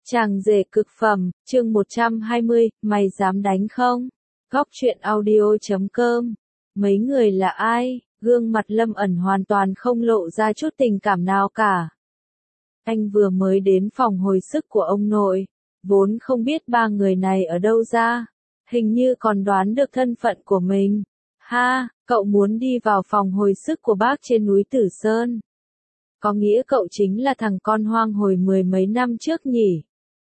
Chàng rể cực phẩm, chương 120, mày dám đánh không? Góc truyện audio.com. Mấy người là ai? Gương mặt Lâm ẩn hoàn toàn không lộ ra chút tình cảm nào cả. Anh vừa mới đến phòng hồi sức của ông nội, vốn không biết ba người này ở đâu ra, hình như còn đoán được thân phận của mình. Ha, cậu muốn đi vào phòng hồi sức của bác trên núi Tử Sơn. Có nghĩa cậu chính là thằng con hoang hồi mười mấy năm trước nhỉ?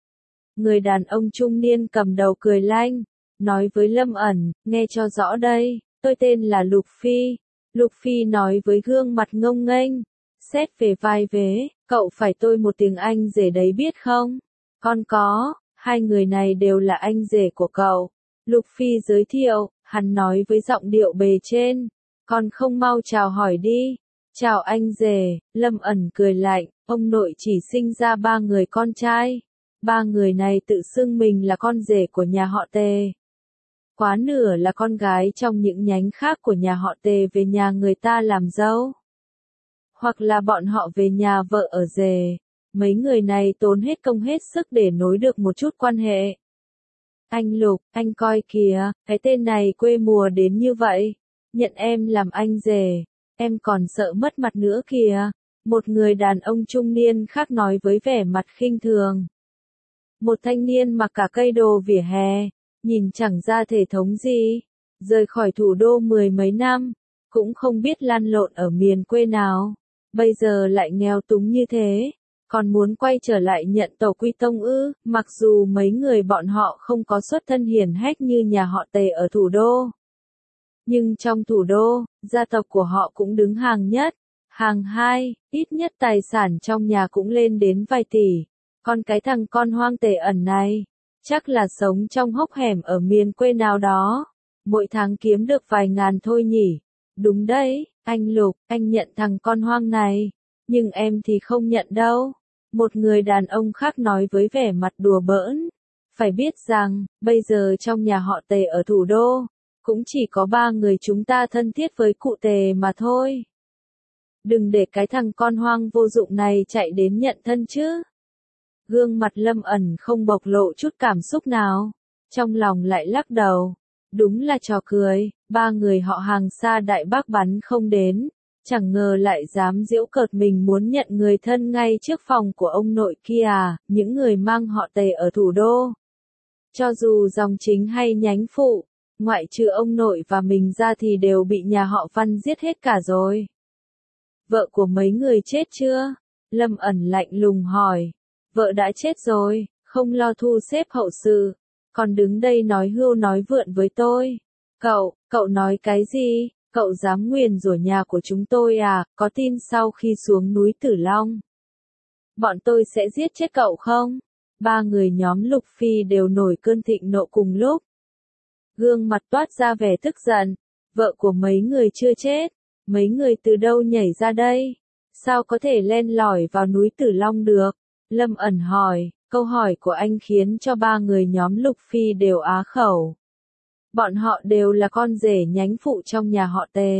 Người đàn ông trung niên cầm đầu cười lanh, nói với Lâm ẩn, nghe cho rõ đây, tôi tên là Lục Phi. Lục Phi nói với gương mặt ngông nghênh, xét về vai vế, cậu phải tôi một tiếng anh rể đấy biết không? Con có, hai người này đều là anh rể của cậu. Lục Phi giới thiệu, hắn nói với giọng điệu bề trên, con không mau chào hỏi đi. Chào anh rể, Lâm ẩn cười lạnh, ông nội chỉ sinh ra ba người con trai. Ba người này tự xưng mình là con rể của nhà họ Tề. Quá nửa là con gái trong những nhánh khác của nhà họ Tề về nhà người ta làm dâu. Hoặc là bọn họ về nhà vợ ở rể. Mấy người này tốn hết công hết sức để nối được một chút quan hệ. Anh Lục, anh coi kìa, cái tên này quê mùa đến như vậy. Nhận em làm anh rể, em còn sợ mất mặt nữa kìa. Một người đàn ông trung niên khác nói với vẻ mặt khinh thường. Một thanh niên mặc cả cây đồ vỉa hè, nhìn chẳng ra thể thống gì, rời khỏi thủ đô mười mấy năm, cũng không biết lăn lộn ở miền quê nào, bây giờ lại nghèo túng như thế, còn muốn quay trở lại nhận tổ quy tông ư? Mặc dù mấy người bọn họ không có xuất thân hiển hách như nhà họ Tề ở thủ đô, nhưng trong thủ đô, gia tộc của họ cũng đứng hàng nhất, hàng hai, ít nhất tài sản trong nhà cũng lên đến vài tỷ. Còn cái thằng con hoang Tề ẩn này, chắc là sống trong hốc hẻm ở miền quê nào đó, mỗi tháng kiếm được vài ngàn thôi nhỉ. Đúng đấy, anh Lục, anh nhận thằng con hoang này, nhưng em thì không nhận đâu. Một người đàn ông khác nói với vẻ mặt đùa bỡn. Phải biết rằng, bây giờ trong nhà họ Tề ở thủ đô, cũng chỉ có ba người chúng ta thân thiết với cụ Tề mà thôi. Đừng để cái thằng con hoang vô dụng này chạy đến nhận thân chứ. Gương mặt Lâm ẩn không bộc lộ chút cảm xúc nào, trong lòng lại lắc đầu. Đúng là trò cười, ba người họ hàng xa Đại Bác bắn không đến, chẳng ngờ lại dám giễu cợt mình muốn nhận người thân ngay trước phòng của ông nội kia à, những người mang họ Tề ở thủ đô. Cho dù dòng chính hay nhánh phụ, ngoại trừ ông nội và mình ra thì đều bị nhà họ Văn giết hết cả rồi. Vợ của mấy người chết chưa? Lâm ẩn lạnh lùng hỏi. Vợ đã chết rồi, không lo thu xếp hậu sự, còn đứng đây nói hưu nói vượn với tôi. Cậu nói cái gì? Cậu dám nguyền rủa nhà của chúng tôi à? Có tin sau khi xuống núi Tử Long, bọn tôi sẽ giết chết cậu không? Ba người nhóm Lục Phi đều nổi cơn thịnh nộ cùng lúc. Gương mặt toát ra vẻ tức giận. Vợ của mấy người chưa chết, mấy người từ đâu nhảy ra đây? Sao có thể len lỏi vào núi Tử Long được? Lâm ẩn hỏi, câu hỏi của anh khiến cho ba người nhóm Lục Phi đều á khẩu. Bọn họ đều là con rể nhánh phụ trong nhà họ Tề.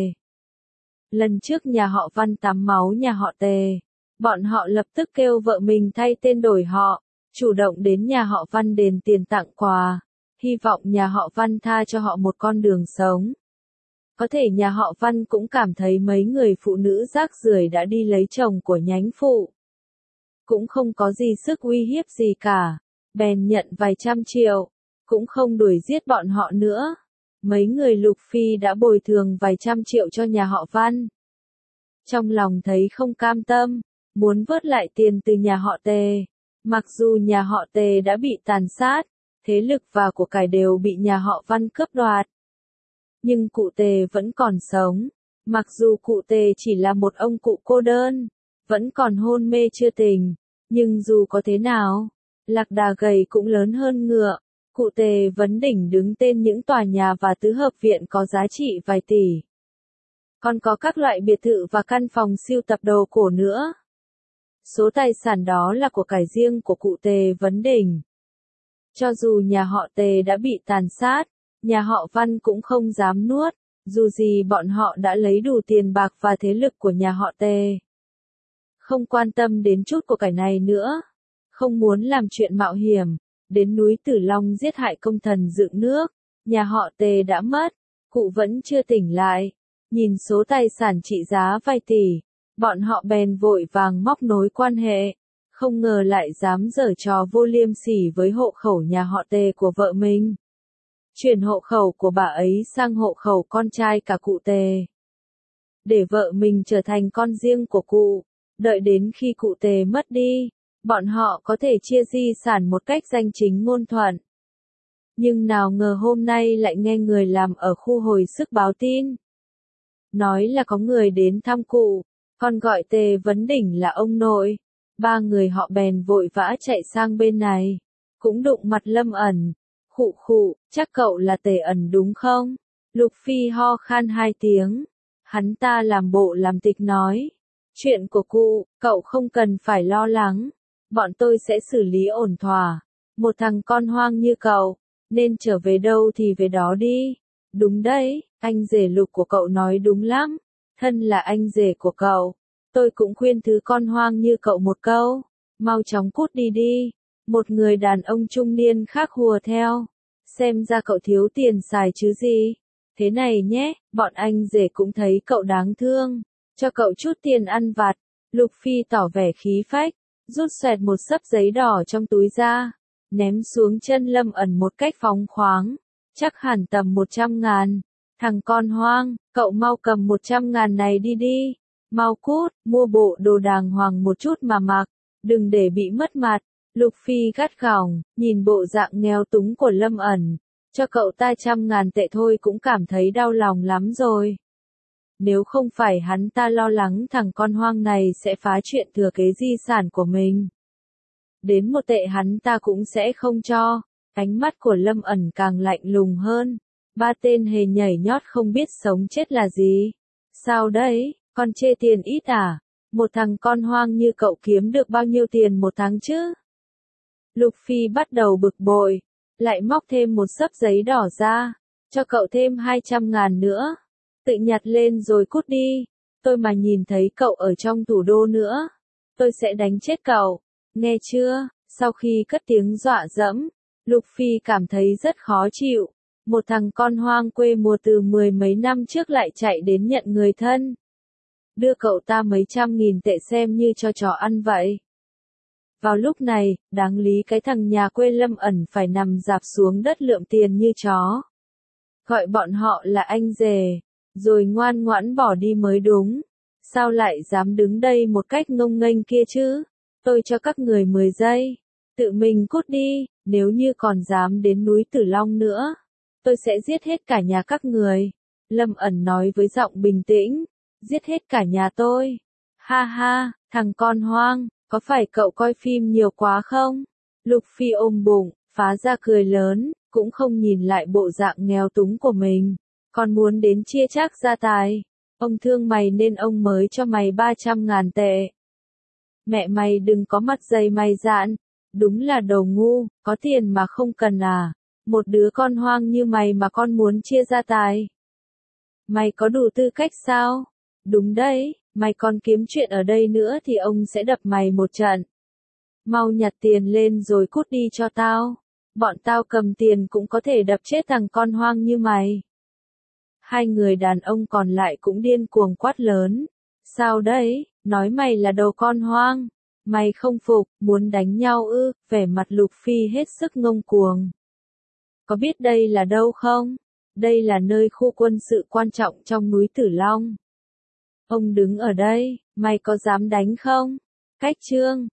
Lần trước nhà họ Văn tắm máu nhà họ Tề, bọn họ lập tức kêu vợ mình thay tên đổi họ, chủ động đến nhà họ Văn đền tiền tặng quà, hy vọng nhà họ Văn tha cho họ một con đường sống. Có thể nhà họ Văn cũng cảm thấy mấy người phụ nữ rác rưởi đã đi lấy chồng của nhánh phụ, cũng không có gì sức uy hiếp gì cả, bèn nhận vài trăm triệu, cũng không đuổi giết bọn họ nữa. Mấy người Lục Phi đã bồi thường vài trăm triệu cho nhà họ Văn. Trong lòng thấy không cam tâm, muốn vớt lại tiền từ nhà họ Tề. Mặc dù nhà họ Tề đã bị tàn sát, thế lực và của cải đều bị nhà họ Văn cướp đoạt. Nhưng cụ Tề vẫn còn sống, mặc dù cụ Tề chỉ là một ông cụ cô đơn, vẫn còn hôn mê chưa tỉnh, nhưng dù có thế nào, lạc đà gầy cũng lớn hơn ngựa, cụ Tề vẫn đỉnh đứng tên những tòa nhà và tứ hợp viện có giá trị vài tỷ. Còn có các loại biệt thự và căn phòng sưu tập đồ cổ nữa. Số tài sản đó là của cải riêng của cụ Tề vấn đỉnh. Cho dù nhà họ Tề đã bị tàn sát, nhà họ Văn cũng không dám nuốt, dù gì bọn họ đã lấy đủ tiền bạc và thế lực của nhà họ Tề. Không quan tâm đến chút của cải này nữa. không muốn làm chuyện mạo hiểm, đến núi Tử Long giết hại công thần dựng nước, nhà họ Tề đã mất, cụ vẫn chưa tỉnh lại, nhìn số tài sản trị giá vài tỷ, bọn họ bèn vội vàng móc nối quan hệ, không ngờ lại dám giở trò vô liêm sỉ với hộ khẩu nhà họ Tề của vợ mình. Chuyển hộ khẩu của bà ấy sang hộ khẩu con trai cả cụ Tề. Để vợ mình trở thành con riêng của cụ, đợi đến khi cụ Tề mất đi, bọn họ có thể chia di sản một cách danh chính ngôn thuận. Nhưng nào ngờ hôm nay lại nghe người làm ở khu hồi sức báo tin. Nói là có người đến thăm cụ, còn gọi Tề Vấn Đỉnh là ông nội. Ba người họ bèn vội vã chạy sang bên này, cũng đụng mặt Lâm Ẩn. Khụ khụ, chắc cậu là Tề Ẩn đúng không? Lục Phi ho khan 2 tiếng. Hắn ta làm bộ làm tịch nói. Chuyện của cụ, cậu không cần phải lo lắng. Bọn tôi sẽ xử lý ổn thỏa. Một thằng con hoang như cậu, nên trở về đâu thì về đó đi. Đúng đấy, anh rể Lục của cậu nói đúng lắm. Thân là anh rể của cậu, tôi cũng khuyên thứ con hoang như cậu một câu. Mau chóng cút đi đi. Một người đàn ông trung niên khác hùa theo. Xem ra cậu thiếu tiền xài chứ gì. Thế này nhé, bọn anh rể cũng thấy cậu đáng thương. Cho cậu chút tiền ăn vặt. Lục Phi tỏ vẻ khí phách, rút xoẹt một xấp giấy đỏ trong túi ra, ném xuống chân Lâm Ẩn một cách phóng khoáng. Chắc hẳn tầm 100.000. Thằng con hoang, cậu mau cầm 100.000 này đi đi. Mau cút, mua bộ đồ đàng hoàng một chút mà mặc. Đừng để bị mất mặt. Lục Phi gắt gỏng, nhìn bộ dạng nghèo túng của Lâm Ẩn. Cho cậu ta 100.000 tệ thôi cũng cảm thấy đau lòng lắm rồi. Nếu không phải hắn ta lo lắng thằng con hoang này sẽ phá chuyện thừa kế di sản của mình. Đến 1 tệ hắn ta cũng sẽ không cho. Ánh mắt của Lâm Ẩn càng lạnh lùng hơn. 3 tên hề nhảy nhót không biết sống chết là gì. Sao đấy, con chê tiền ít à? Một thằng con hoang như cậu kiếm được bao nhiêu tiền một tháng chứ? Lục Phi bắt đầu bực bội, lại móc thêm một xấp giấy đỏ ra, cho cậu thêm 200.000 nữa. Tự nhặt lên rồi cút đi, tôi mà nhìn thấy cậu ở trong thủ đô nữa, tôi sẽ đánh chết cậu, nghe chưa? Sau khi cất tiếng dọa dẫm, Lục Phi cảm thấy rất khó chịu. Một thằng con hoang quê mùa từ 10 mấy năm trước lại chạy đến nhận người thân. Đưa cậu ta mấy 100.000 tệ xem như cho chó ăn vậy. Vào lúc này, đáng lý cái thằng nhà quê Lâm Ẩn phải nằm rạp xuống đất lượm tiền như chó. Gọi bọn họ là anh rể, rồi ngoan ngoãn bỏ đi mới đúng. Sao lại dám đứng đây một cách ngông nghênh kia chứ? Tôi cho các người 10 giây. Tự mình cút đi, nếu như còn dám đến núi Tử Long nữa. Tôi sẽ giết hết cả nhà các người. Lâm Ẩn nói với giọng bình tĩnh. Giết hết cả nhà tôi. Ha ha, thằng con hoang. Có phải cậu coi phim nhiều quá không? Lục Phi ôm bụng, phá ra cười lớn, cũng không nhìn lại bộ dạng nghèo túng của mình. Còn muốn đến chia chác gia tài. Ông thương mày nên ông mới cho mày 300.000 tệ. Mẹ mày đừng có mặt dày mày dạn. Đúng là đồ ngu, có tiền mà không cần à. Một đứa con hoang như mày mà con muốn chia gia tài. Mày có đủ tư cách sao? Đúng đấy. Mày còn kiếm chuyện ở đây nữa thì ông sẽ đập mày một trận. Mau nhặt tiền lên rồi cút đi cho tao. Bọn tao cầm tiền cũng có thể đập chết thằng con hoang như mày. Hai người đàn ông còn lại cũng điên cuồng quát lớn. Sao đấy, nói mày là đồ con hoang. Mày không phục, muốn đánh nhau ư? Vẻ mặt Lục Phi hết sức ngông cuồng. Có biết đây là đâu không? Đây là nơi khu quân sự quan trọng trong núi Tử Long. Ông đứng ở đây, mày có dám đánh không? Cách chương